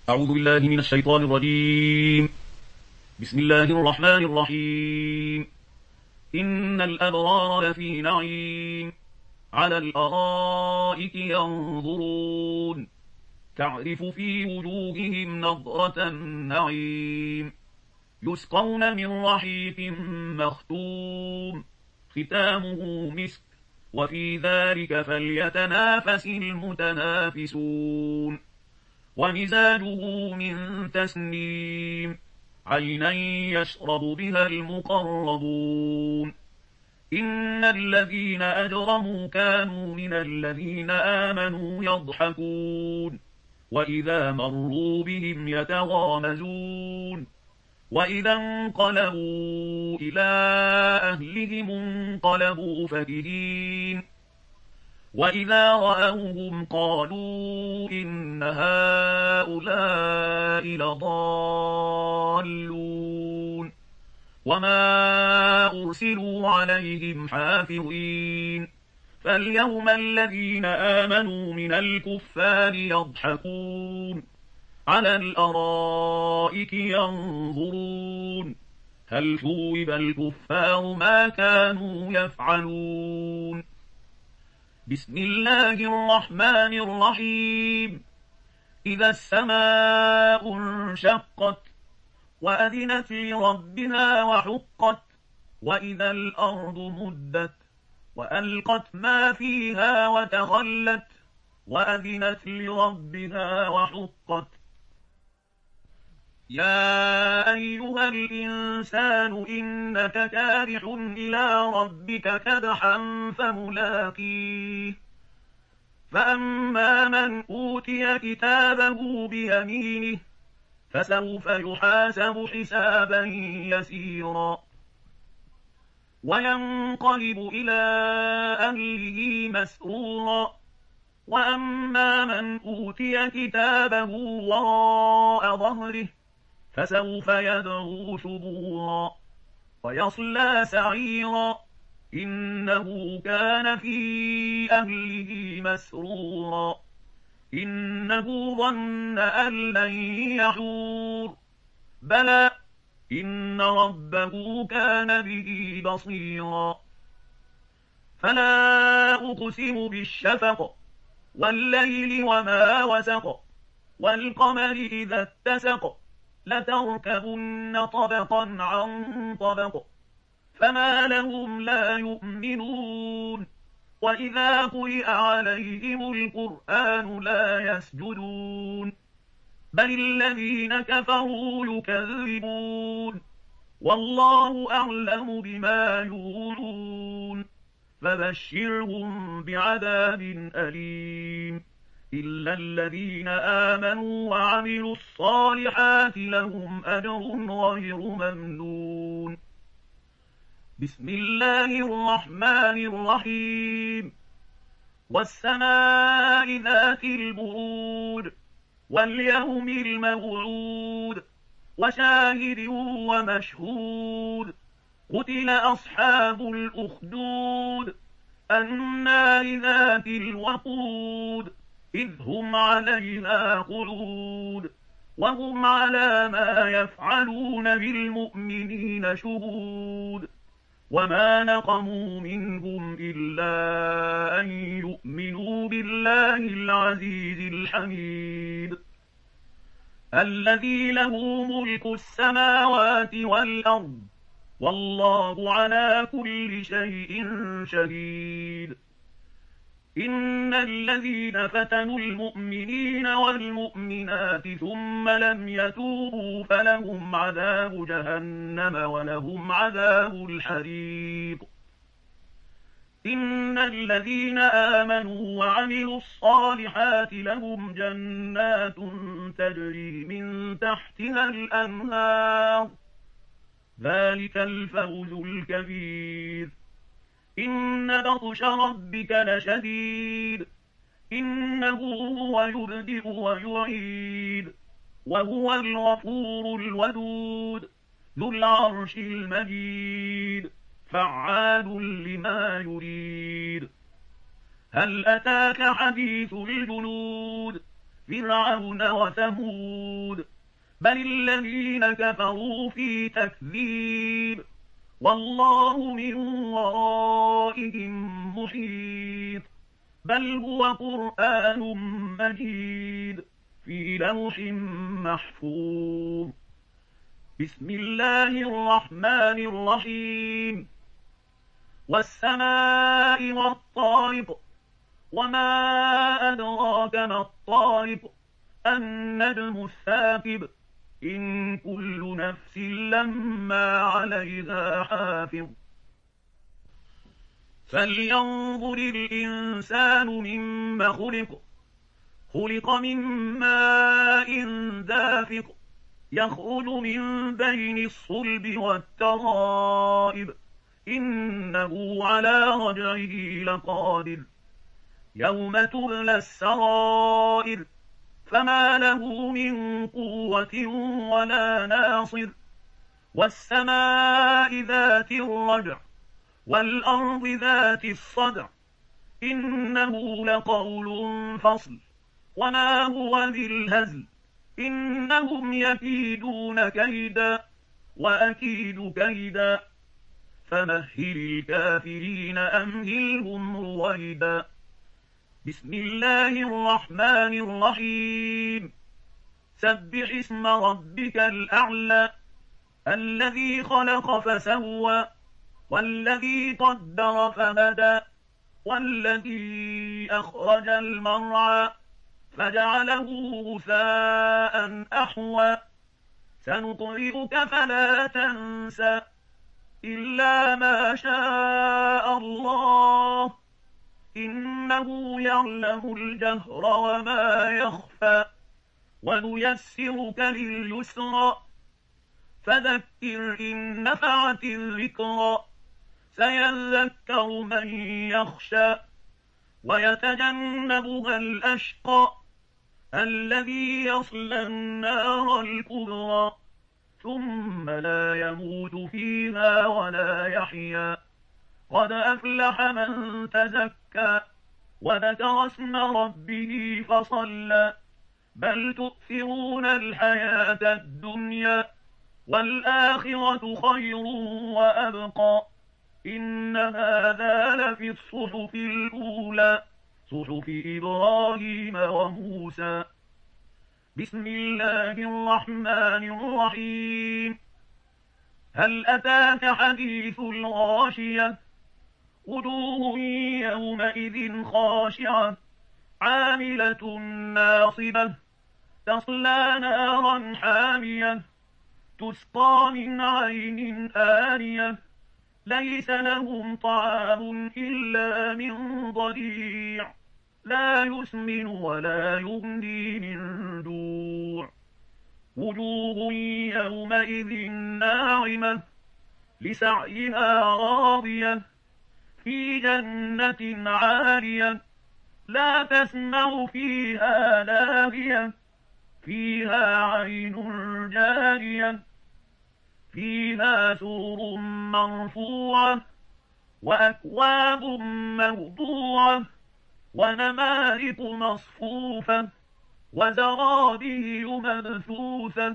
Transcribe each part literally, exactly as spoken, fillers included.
أعوذ بالله من الشيطان الرجيم. بسم الله الرحمن الرحيم. إن الأبرار لفي نعيم على الأرائك ينظرون تعرف في وجوههم نضرة النعيم يسقون من رحيق مختوم ختامه مسك وفي ذلك فليتنافس المتنافسون ومزاجه من تسنيم عينا يشرب بها المقربون إن الذين أجرموا كانوا من الذين آمنوا يضحكون وإذا مروا بهم يتغامزون وإذا انقلبوا إلى أهلهم انقلبوا فكهين وإذا رأوهم قالوا إن هؤلاء لضالون وما أرسلوا عليهم حافظين فاليوم الذين آمنوا من الكفار يضحكون على الأرائك ينظرون هل ثوب الكفار ما كانوا يفعلون. بسم الله الرحمن الرحيم. إذا السماء انشقت وأذنت لربها وحقت وإذا الأرض مدت وألقت ما فيها وتخلت وأذنت لربها وحقت. يا أيها الإنسان إنك كادح إلى ربك كدحا فملاقيه فأما من أوتي كتابه بيمينه فسوف يحاسب حسابا يسيرا وينقلب إلى أهله مسرورا وأما من أوتي كتابه وراء ظهره فسوف يدعو ثبورا ويصلى سعيرا إنه كان في أهله مسرورا إنه ظن أن لن يحور بلى إن ربه كان به بصيرا. فلا أقسم بالشفق والليل وما وسق والقمر إذا اتسق لتركبن طبقا عن طبق فما لهم لا يؤمنون وإذا قرئ عليهم القرآن لا يسجدون بل الذين كفروا يكذبون والله أعلم بما يوعون فبشرهم بعذاب أليم إلا الذين آمنوا وعملوا الصالحات لهم أجر غير ممنون. بسم الله الرحمن الرحيم. والسماء ذات البرود واليوم الموعود وشاهد ومشهود قتل أصحاب الأخدود النار ذات الوقود إذ هم عليها قعود وهم على ما يفعلون بالمؤمنين شهود وما نقموا منهم إلا أن يؤمنوا بالله العزيز الحميد الذي له ملك السماوات والأرض والله على كل شيء شهيد. إن الذين فتنوا المؤمنين والمؤمنات ثم لم يتوبوا فلهم عذاب جهنم ولهم عذاب الحريق. إن الذين آمنوا وعملوا الصالحات لهم جنات تجري من تحتها الأنهار ذلك الفوز الكبير. إن بطش ربك لشديد إنه هو يبدئ ويعيد وهو الغفور الودود ذو العرش المجيد فعال لما يريد. هل أتاك حديث الجنود فرعون وثمود بل الذين كفروا في تكذيب والله من ورائهم محيط بل هو قرآن مجيد في لوح محفوظ. بسم الله الرحمن الرحيم والسماء والطارق وما أدراك ما الطارق النجم الثاقب إن كل نفس لما عليها حافظ فلينظر الإنسان مما خلق خلق من ماء دافق يخرج من بين الصلب والترائب إنه على رجعه لقادر يوم تبلى السرائر فما له من قوة ولا ناصر والسماء ذات الرجع والأرض ذات الصدع إنه لقول فصل وما هو ذي الهزل إنهم يكيدون كيدا وأكيد كيدا فمهل الكافرين أمهلهم رويدا. بسم الله الرحمن الرحيم سبح اسم ربك الأعلى الذي خلق فسوى والذي قدر فهدى والذي أخرج المرعى فجعله غثاء أحوى سنقرئك فلا تنسى إلا ما شاء الله إنه يعلم الجهر وما يخفى ونيسرك لليسرى فذكر إن نفعت الذكرى سيذكر من يخشى ويتجنبها الأشقى الذي يصلى النار الكبرى ثم لا يموت فيها ولا يحيا قد أفلح من تزكى وذكر اسم ربه فصلى بل تؤثرون الحياة الدنيا والآخرة خير وأبقى إن هذا لفي الصحف الأولى صحف إبراهيم وموسى. بسم الله الرحمن الرحيم هل أتاك حديث الغاشية وجوه يومئذ خاشعة عاملة ناصبة تصلى نارا حامية تسقى من عين آنية ليس لهم طعام إلا من ضريع لا يسمن ولا يغني من جوع وجوه يومئذ ناعمة لسعيها راضية في جنة عالية لا تسمع فيها لاغية فيها عين جارية فيها سرر مرفوعة وأكواب موضوعة ونمارق مصفوفة وزرابي مبثوثة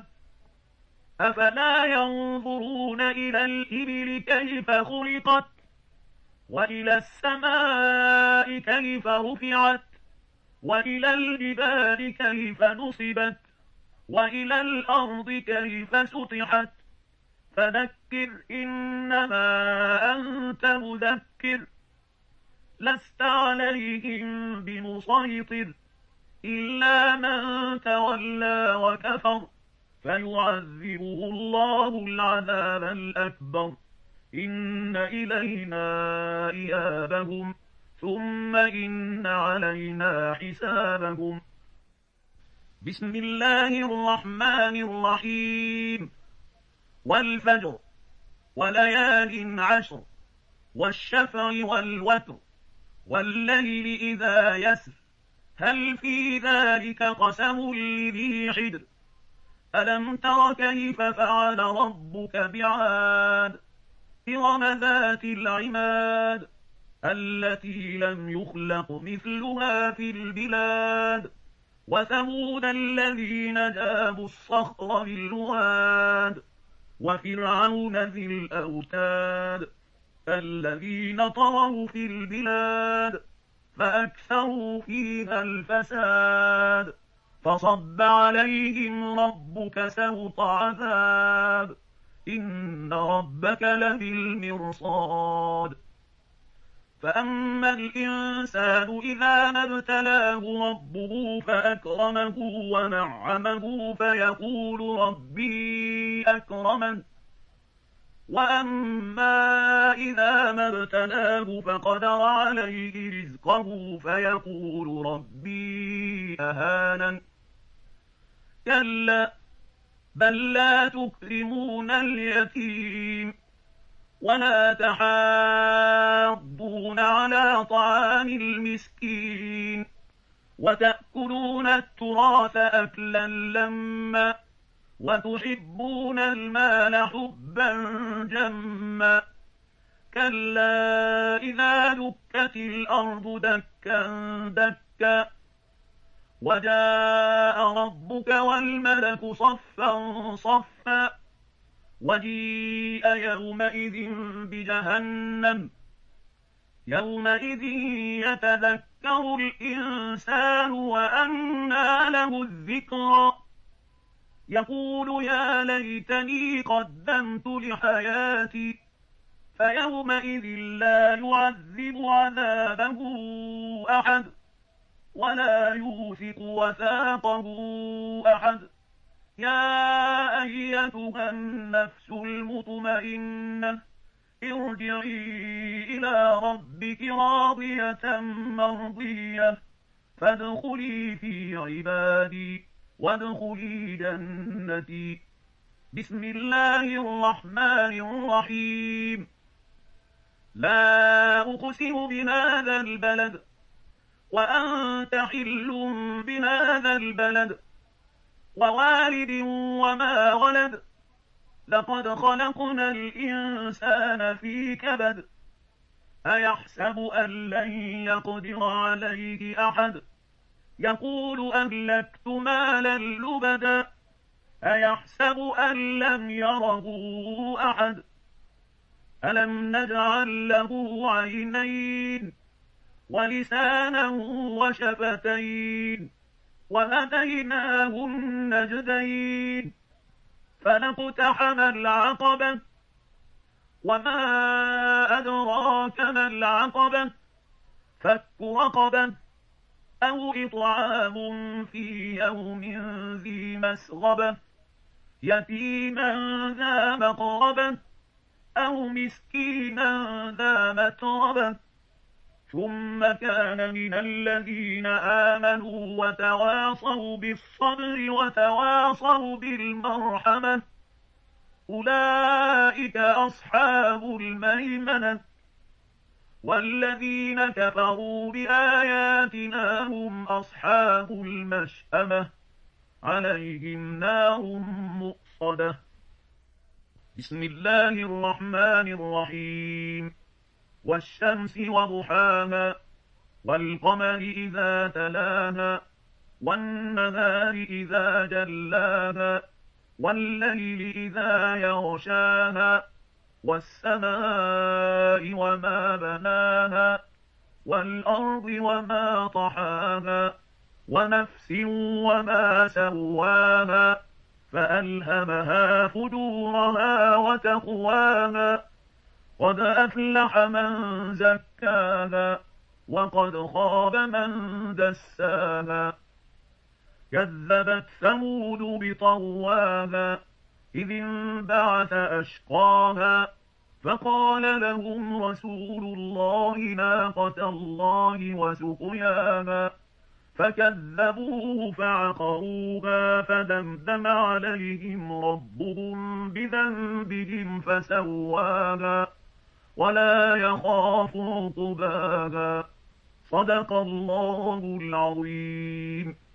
أفلا ينظرون إلى الإبل كيف خلقت وإلى السماء كيف رفعت وإلى الجبال كيف نصبت وإلى الأرض كيف سطحت فذكر إنما أنت مذكر لست عليهم بمسيطر إلا من تولى وكفر فيعذبه الله العذاب الأكبر إن إلينا إيابهم ثم إن علينا حسابهم. بسم الله الرحمن الرحيم والفجر وليال عشر والشفع والوتر والليل إذا يسر هل في ذلك قسم لذي حجر ألم تر كيف فعل ربك بعاد إرم ذات العماد التي لم يخلق مثلها في البلاد وثمود الذين جابوا الصخر بالواد وفرعون ذي الأوتاد الذين طغوا في البلاد فأكثروا فيها الفساد فصب عليهم ربك سوط عذاب إن ربك لبالمرصاد فأما الإنسان إذا ما ابتلاه ربه فأكرمه ونعمه فيقول ربي أكرمن وأما إذا ما ابتلاه فقدر عليه رزقه فيقول ربي أهانن كلا بل لا تكرمون اليتيم ولا تحاضون على طعام المسكين وتأكلون التراث أكلا لما وتحبون المال حبا جما كلا إذا دكت الأرض دكا دكا وجاء ربك والملك صفا صفا وجيء يومئذ بجهنم يومئذ يتذكر الإنسان وأنى له الذكرى يقول يا ليتني قدمت لحياتي فيومئذ لا يعذب عذابه أحد ولا يوثق وثاقه أحد يا أيتها النفس المطمئنة ارجعي إلى ربك راضية مرضية فادخلي في عبادي وادخلي جنتي بسم الله الرحمن الرحيم لا أقسم بهذا البلد وأنت حل بهذا البلد ووالد وما ولد لقد خلقنا الإنسان في كبد أيحسب أن لن يقدر عليه أحد يقول أهلكت مالا لبدا أيحسب أن لم يره أحد ألم نجعل له عينين ولسانا وشفتين وهديناه النجدين فلاقتحم العقبة وما أدراك ما العقبة فك رقبة أو إطعام في يوم ذي مسغبة يتيما ذا مقربة أو مسكينا ذا متربة ثم كان من الذين آمنوا وتواصوا بالصبر وتواصوا بالمرحمة أولئك أصحاب الميمنة والذين كفروا بآياتنا هم أصحاب المشأمة عليهم نار مؤصدة بسم الله الرحمن الرحيم والشمس وضحاها والقمر إذا تلاها والنهار إذا جلاها والليل إذا يغشاها والسماء وما بناها والأرض وما طحاها ونفس وما سواها فألهمها فجورها وتقواها قد أفلح من زكاها وقد خاب من دساها كذبت ثمود بطغواها إذ انبعث أشقاها فقال لهم رسول الله ناقة الله وسقياها فكذبوه فعقروها فدمدم عليهم ربهم بذنبهم فسواها ولا يخاف عقباها صدق الله العظيم.